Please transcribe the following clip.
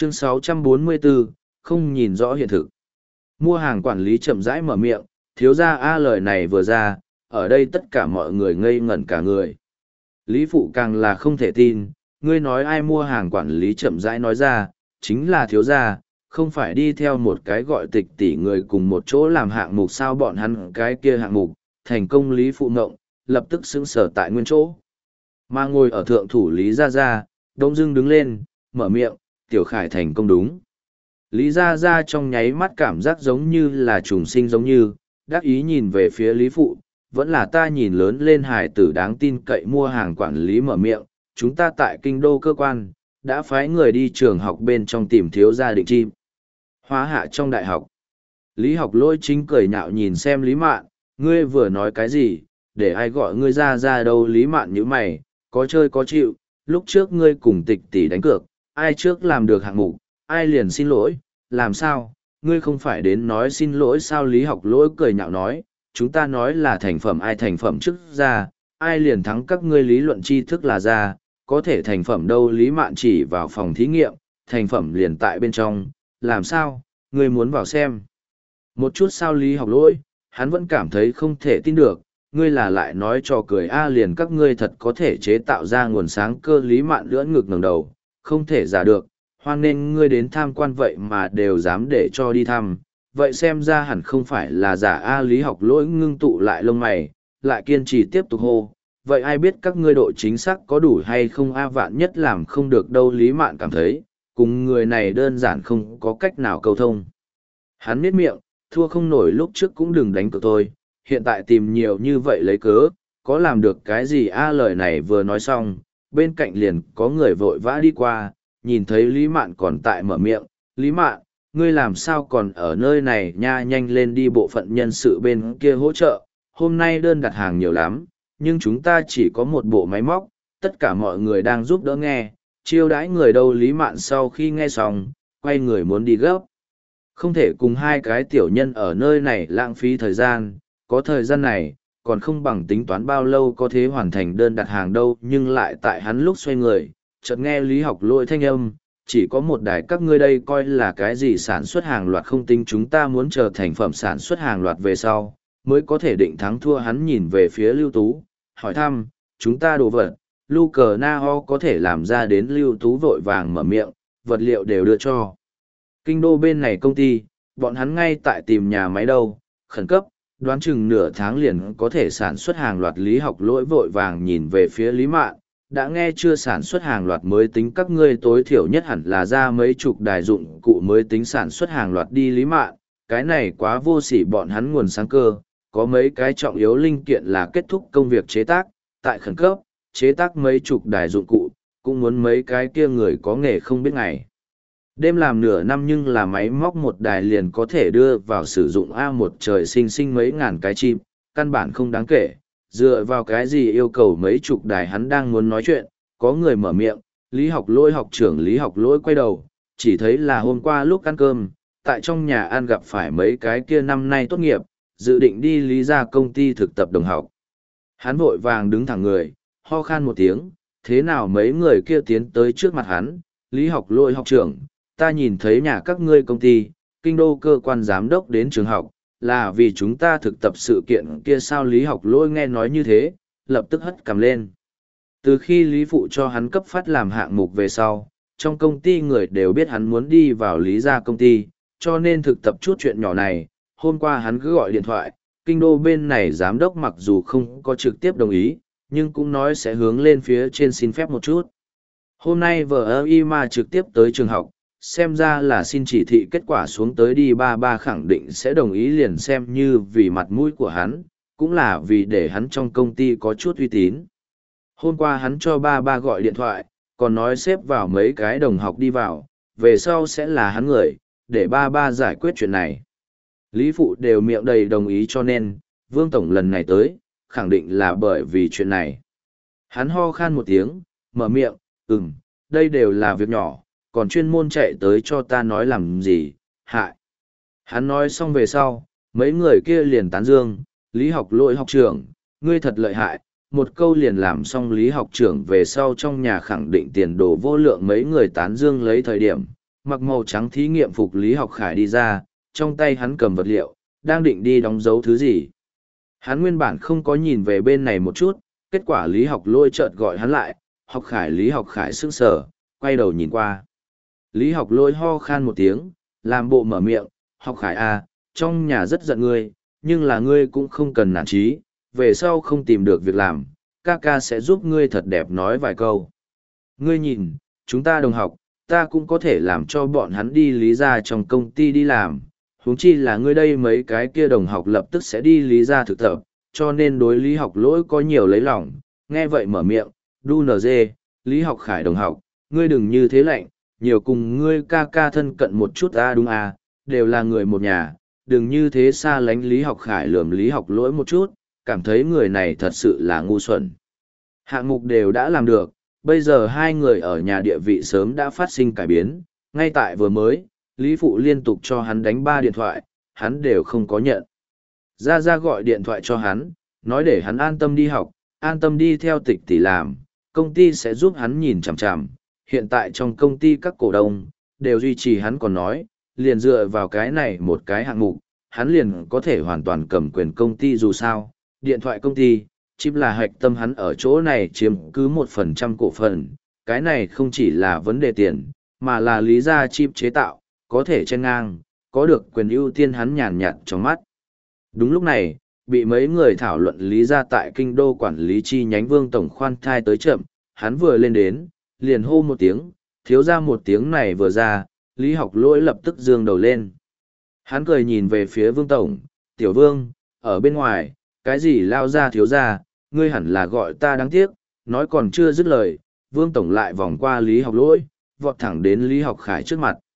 Chương 644, không nhìn rõ hiện thực. Mua hàng quản lý chậm rãi mở miệng, thiếu gia A lời này vừa ra, ở đây tất cả mọi người ngây ngẩn cả người. Lý Phụ càng là không thể tin, ngươi nói ai mua hàng quản lý chậm rãi nói ra, chính là thiếu gia, không phải đi theo một cái gọi tịch tỷ người cùng một chỗ làm hạng mục sao bọn hắn cái kia hạng mục, thành công Lý Phụ ngộng, lập tức sững sờ tại nguyên chỗ. Mà ngồi ở thượng thủ Lý Gia Gia, đông dưng đứng lên, mở miệng, Tiểu Khải thành công đúng. Lý Gia Gia trong nháy mắt cảm giác giống như là trùng sinh giống như, đắc ý nhìn về phía Lý Phụ, vẫn là ta nhìn lớn lên hài tử đáng tin cậy mua hàng quản lý mở miệng, chúng ta tại kinh đô cơ quan, đã phái người đi trường học bên trong tìm thiếu gia định chim. Hóa hạ trong đại học. Lý Học Lỗi chính cười nhạo nhìn xem Lý Mạn, ngươi vừa nói cái gì, để ai gọi ngươi ra đâu Lý Mạn như mày, có chơi có chịu, lúc trước ngươi cùng tịch tỷ đánh cược, ai trước làm được hạng mục, ai liền xin lỗi, làm sao, ngươi không phải đến nói xin lỗi sao Lý Học Lỗi cười nhạo nói, chúng ta nói là thành phẩm ai thành phẩm trước ra, ai liền thắng các ngươi lý luận tri thức là ra, có thể thành phẩm đâu Lý Mạn chỉ vào phòng thí nghiệm, thành phẩm liền tại bên trong, làm sao, ngươi muốn vào xem. Một chút sao Lý Học Lỗi, hắn vẫn cảm thấy không thể tin được, ngươi là lại nói cho cười liền các ngươi thật có thể chế tạo ra nguồn sáng cơ Lý Mạn lưỡn ngực ngẩng đầu, không thể giả được, hoan nên ngươi đến tham quan vậy mà đều dám để cho đi thăm, vậy xem ra hẳn không phải là giả Lý Học Lỗi ngưng tụ lại lông mày, lại kiên trì tiếp tục hô, vậy ai biết các ngươi độ chính xác có đủ hay không vạn nhất làm không được đâu Lý Mạn cảm thấy, cùng người này đơn giản không có cách nào câu thông. Hắn miết miệng, thua không nổi lúc trước cũng đừng đánh cược tôi, hiện tại tìm nhiều như vậy lấy cớ, có làm được cái gì lời này vừa nói xong, bên cạnh liền có người vội vã đi qua, nhìn thấy Lý Mạn còn tại mở miệng, Lý Mạn, ngươi làm sao còn ở nơi này nha nhanh lên đi bộ phận nhân sự bên kia hỗ trợ, hôm nay đơn đặt hàng nhiều lắm, nhưng chúng ta chỉ có một bộ máy móc, tất cả mọi người đang giúp đỡ nghe, chiêu đãi người đâu Lý Mạn sau khi nghe xong, quay người muốn đi gấp. Không thể cùng hai cái tiểu nhân ở nơi này lãng phí thời gian, có thời gian này, còn không bằng tính toán bao lâu có thể hoàn thành đơn đặt hàng đâu nhưng lại tại hắn lúc xoay người, chợt nghe Lý Học Lỗi thanh âm, chỉ có một đài các ngươi đây coi là cái gì sản xuất hàng loạt không tính chúng ta muốn chờ thành phẩm sản xuất hàng loạt về sau, mới có thể định thắng thua hắn nhìn về phía Lưu Tú, hỏi thăm, chúng ta đồ vật, Lưu Cờ Na Ho có thể làm ra đến Lưu Tú vội vàng mở miệng, vật liệu đều đưa cho. Kinh đô bên này công ty, bọn hắn ngay tại tìm nhà máy đâu, khẩn cấp, đoán chừng nửa tháng liền có thể sản xuất hàng loạt Lý Học Lỗi vội vàng nhìn về phía Lý Mạn, đã nghe chưa sản xuất hàng loạt mới tính các ngươi tối thiểu nhất hẳn là ra mấy chục đài dụng cụ mới tính sản xuất hàng loạt đi Lý Mạn, cái này quá vô sỉ bọn hắn nguồn sáng cơ, có mấy cái trọng yếu linh kiện là kết thúc công việc chế tác, tại khẩn cấp, chế tác mấy chục đài dụng cụ, cũng muốn mấy cái kia người có nghề không biết ngày. Đêm làm nửa năm nhưng là máy móc một đài liền có thể đưa vào sử dụng một trời sinh mấy ngàn cái chim, căn bản không đáng kể, dựa vào cái gì yêu cầu mấy chục đài hắn đang muốn nói chuyện, có người mở miệng, Lý Học Lỗi học trưởng Lý Học Lỗi quay đầu, chỉ thấy là hôm qua lúc ăn cơm, tại trong nhà ăn gặp phải mấy cái kia năm nay tốt nghiệp, dự định đi Lý ra công ty thực tập đồng học. Hắn vội vàng đứng thẳng người, ho khan một tiếng, thế nào mấy người kia tiến tới trước mặt hắn, Lý Học Lỗi học trưởng, ta nhìn thấy nhà các ngươi công ty, kinh đô cơ quan giám đốc đến trường học, là vì chúng ta thực tập sự kiện kia sao Lý Học Lỗi nghe nói như thế, lập tức hất cằm lên. Từ khi Lý Phụ cho hắn cấp phát làm hạng mục về sau, trong công ty người đều biết hắn muốn đi vào Lý gia công ty, cho nên thực tập chút chuyện nhỏ này, hôm qua hắn cứ gọi điện thoại, kinh đô bên này giám đốc mặc dù không có trực tiếp đồng ý, nhưng cũng nói sẽ hướng lên phía trên xin phép một chút. Hôm nay vợ mà trực tiếp tới trường học, xem ra là xin chỉ thị kết quả xuống tới đi ba khẳng định sẽ đồng ý liền xem như vì mặt mũi của hắn, cũng là vì để hắn trong công ty có chút uy tín. Hôm qua hắn cho ba gọi điện thoại, còn nói xếp vào mấy cái đồng học đi vào, về sau sẽ là hắn người, để ba giải quyết chuyện này. Lý Phụ đều miệng đầy đồng ý cho nên, Vương Tổng lần này tới, khẳng định là bởi vì chuyện này. Hắn ho khan một tiếng, mở miệng, đây đều là việc nhỏ, còn chuyên môn chạy tới cho ta nói làm gì, hại. Hắn nói xong về sau, mấy người kia liền tán dương, Lý Học Lỗi học trưởng, ngươi thật lợi hại, một câu liền làm xong Lý học trưởng về sau trong nhà khẳng định tiền đồ vô lượng mấy người tán dương lấy thời điểm, mặc màu trắng thí nghiệm phục Lý Học Khải đi ra, trong tay hắn cầm vật liệu, đang định đi đóng dấu thứ gì. Hắn nguyên bản không có nhìn về bên này một chút, kết quả Lý Học Lỗi chợt gọi hắn lại, Học Khải. Lý Học Khải sững sờ, quay đầu nhìn qua. Lý Học Lỗi ho khan một tiếng, làm bộ mở miệng, Học Khải à, trong nhà rất giận ngươi, nhưng là ngươi cũng không cần nản chí, về sau không tìm được việc làm, ca ca sẽ giúp ngươi thật đẹp nói vài câu. Ngươi nhìn, chúng ta đồng học, ta cũng có thể làm cho bọn hắn đi Lý gia trong công ty đi làm, huống chi là ngươi đây mấy cái kia đồng học lập tức sẽ đi Lý gia thực tập, cho nên đối Lý Học Lỗi có nhiều lấy lòng. Nghe vậy mở miệng, đu nờ dê, Lý Học Khải đồng học, ngươi đừng như thế lạnh, nhiều cùng ngươi ca ca thân cận một chút đúng đều là người một nhà, đừng như thế xa lánh. Lý Học Khải lườm Lý Học Lỗi một chút, cảm thấy người này thật sự là ngu xuẩn. Hạng mục đều đã làm được, bây giờ hai người ở nhà địa vị sớm đã phát sinh cải biến, ngay tại vừa mới, Lý Phụ liên tục cho hắn đánh 3 điện thoại, hắn đều không có nhận. Ra gọi điện thoại cho hắn, nói để hắn an tâm đi học, an tâm đi theo Tịch tỷ làm, công ty sẽ giúp hắn nhìn chằm chằm. Hiện tại trong công ty các cổ đông, đều duy trì hắn, còn nói, liền dựa vào cái này một cái hạng mục, hắn liền có thể hoàn toàn cầm quyền công ty. Dù sao, điện thoại công ty, chip là hạch tâm, hắn ở chỗ này chiếm cứ 1% cổ phần, cái này không chỉ là vấn đề tiền, mà là lý ra chip chế tạo, có thể chen ngang, có được quyền ưu tiên. Hắn nhàn nhạt trong mắt. Đúng lúc này, bị mấy người thảo luận lý ra tại kinh đô quản lý chi nhánh Vương Tổng khoan thai tới chậm, hắn vừa lên đến, liền hô một tiếng, thiếu ra. một tiếng này vừa ra, Lý Học Lỗi lập tức giương đầu lên. Hắn cười nhìn về phía Vương Tổng, tiểu Vương, ở bên ngoài, cái gì lao ra thiếu ra, ngươi hẳn là gọi ta đáng tiếc, nói còn chưa dứt lời, Vương Tổng lại vòng qua Lý Học Lỗi, vọt thẳng đến Lý Học Khải trước mặt.